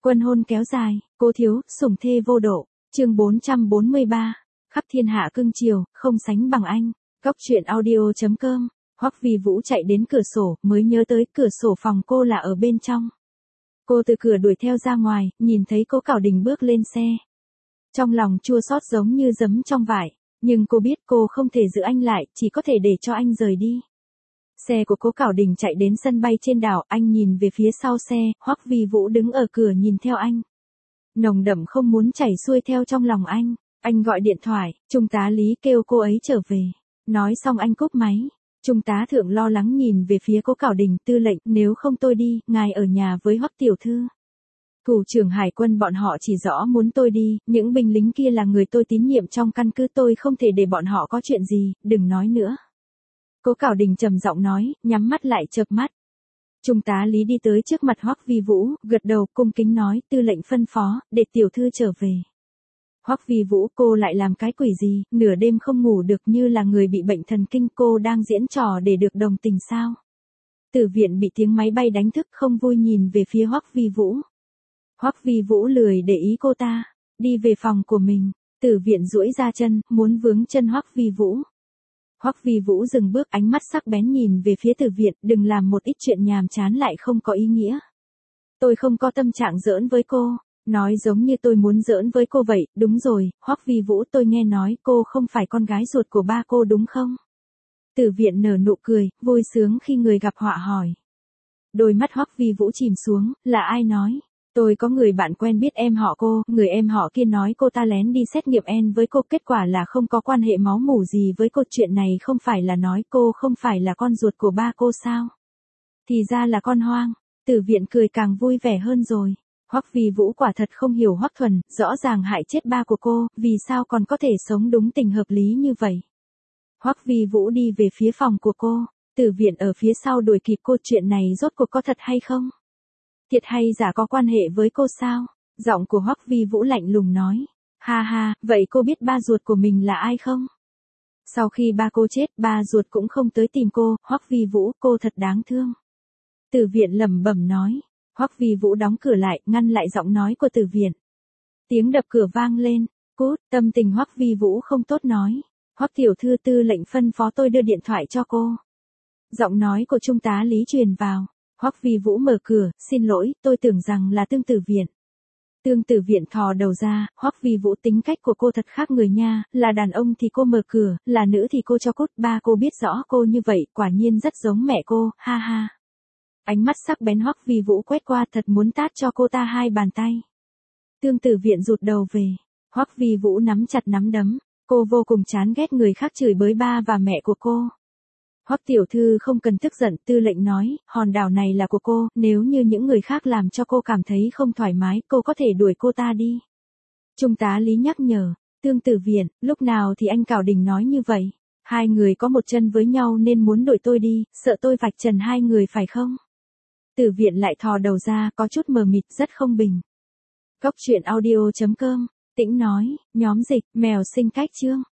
Quân hôn kéo dài, cố thiếu, sủng thê vô độ. Chương 443. Khắp thiên hạ cưng chiều, không sánh bằng anh. Góc truyện audio.com. Hoắc Vi Vũ chạy đến cửa sổ, mới nhớ tới cửa sổ phòng cô là ở bên trong. Cô từ cửa đuổi theo ra ngoài, nhìn thấy Cố Cảo Đình bước lên xe. Trong lòng chua xót giống như giấm trong vải, nhưng cô biết cô không thể giữ anh lại, chỉ có thể để cho anh rời đi. Xe của Cố Cảo Đình chạy đến sân bay trên đảo, anh nhìn về phía sau xe, Hoắc Vi Vũ đứng ở cửa nhìn theo anh. Nồng đậm không muốn chảy xuôi theo trong lòng anh gọi điện thoại, trung tá Lý kêu cô ấy trở về. Nói xong anh cúp máy. Trung tá thượng lo lắng nhìn về phía Cố Cảo Đình, tư lệnh, nếu không tôi đi, ngài ở nhà với Hoắc tiểu thư. Thủ trưởng hải quân bọn họ chỉ rõ muốn tôi đi, những binh lính kia là người tôi tín nhiệm trong căn cứ, tôi không thể để bọn họ có chuyện gì, đừng nói nữa. Cố Cảo Đình trầm giọng nói, nhắm mắt lại chợp mắt. Trung tá Lý đi tới trước mặt Hoắc Vi Vũ, gật đầu cung kính nói, tư lệnh phân phó, để tiểu thư trở về. Hoắc Vi Vũ, cô lại làm cái quỷ gì, nửa đêm không ngủ được như là người bị bệnh thần kinh, cô đang diễn trò để được đồng tình sao? Tử viện bị tiếng máy bay đánh thức, không vui nhìn về phía Hoắc Vi Vũ. Hoắc Vi Vũ lười để ý cô ta, đi về phòng của mình. Tử viện duỗi ra chân, muốn vướng chân Hoắc Vi Vũ. Hoắc Vi Vũ dừng bước, ánh mắt sắc bén nhìn về phía Tử viện, đừng làm một ít chuyện nhàm chán lại không có ý nghĩa. Tôi không có tâm trạng giỡn với cô. Nói giống như tôi muốn giỡn với cô vậy, đúng rồi, Hoắc Vi Vũ, tôi nghe nói cô không phải con gái ruột của ba cô đúng không? Tử viện nở nụ cười, vui sướng khi người gặp họa hỏi. Đôi mắt Hoắc Vi Vũ chìm xuống, là ai nói? Tôi có người bạn quen biết em họ cô, người em họ kia nói cô ta lén đi xét nghiệm N với cô, kết quả là không có quan hệ máu mủ gì với cô, chuyện này không phải là nói cô không phải là con ruột của ba cô sao? Thì ra là con hoang. Tử viện cười càng vui vẻ hơn rồi. Hoắc Vi Vũ quả thật không hiểu Hoắc Thuần, rõ ràng hại chết ba của cô, vì sao còn có thể sống đúng tình hợp lý như vậy. Hoắc Vi Vũ đi về phía phòng của cô, Tử viện ở phía sau đuổi kịp cô, chuyện này rốt cuộc có thật hay không? Thiệt hay giả có quan hệ với cô sao? Giọng của Hoắc Vi Vũ lạnh lùng nói. Ha ha, vậy cô biết ba ruột của mình là ai không? Sau khi ba cô chết, ba ruột cũng không tới tìm cô, Hoắc Vi Vũ, cô thật đáng thương. Tử viện lẩm bẩm nói. Hoắc Vi Vũ đóng cửa lại, ngăn lại giọng nói của Tử viện. Tiếng đập cửa vang lên, cút, tâm tình Hoắc Vi Vũ không tốt nói. Hoắc tiểu thư, tư lệnh phân phó tôi đưa điện thoại cho cô. Giọng nói của trung tá Lý truyền vào. Hoắc Vi Vũ mở cửa, xin lỗi, tôi tưởng rằng là Tương Tử viện. Tương Tử viện thò đầu ra, Hoắc Vi Vũ, tính cách của cô thật khác người nha, là đàn ông thì cô mở cửa, là nữ thì cô cho cút, ba cô biết rõ cô như vậy, quả nhiên rất giống mẹ cô, ha ha. Ánh mắt sắc bén Hoắc Vi Vũ quét qua, thật muốn tát cho cô ta 2 bàn tay. Tương Tử viện rụt đầu về. Hoắc Vi Vũ nắm chặt nắm đấm. Cô vô cùng chán ghét người khác chửi bới ba và mẹ của cô. Hoắc tiểu thư không cần tức giận, tư lệnh nói, hòn đảo này là của cô, nếu như những người khác làm cho cô cảm thấy không thoải mái, cô có thể đuổi cô ta đi. Trung tá Lý nhắc nhở. Tương Tử viện, lúc nào thì anh Cảo Đình nói như vậy? Hai người có một chân với nhau nên muốn đuổi tôi đi, sợ tôi vạch trần hai người phải không? Tử viện lại thò đầu ra, có chút mờ mịt, rất không bình. Góc truyện audio.com, Tĩnh nói, nhóm dịch, mèo sinh cách chương.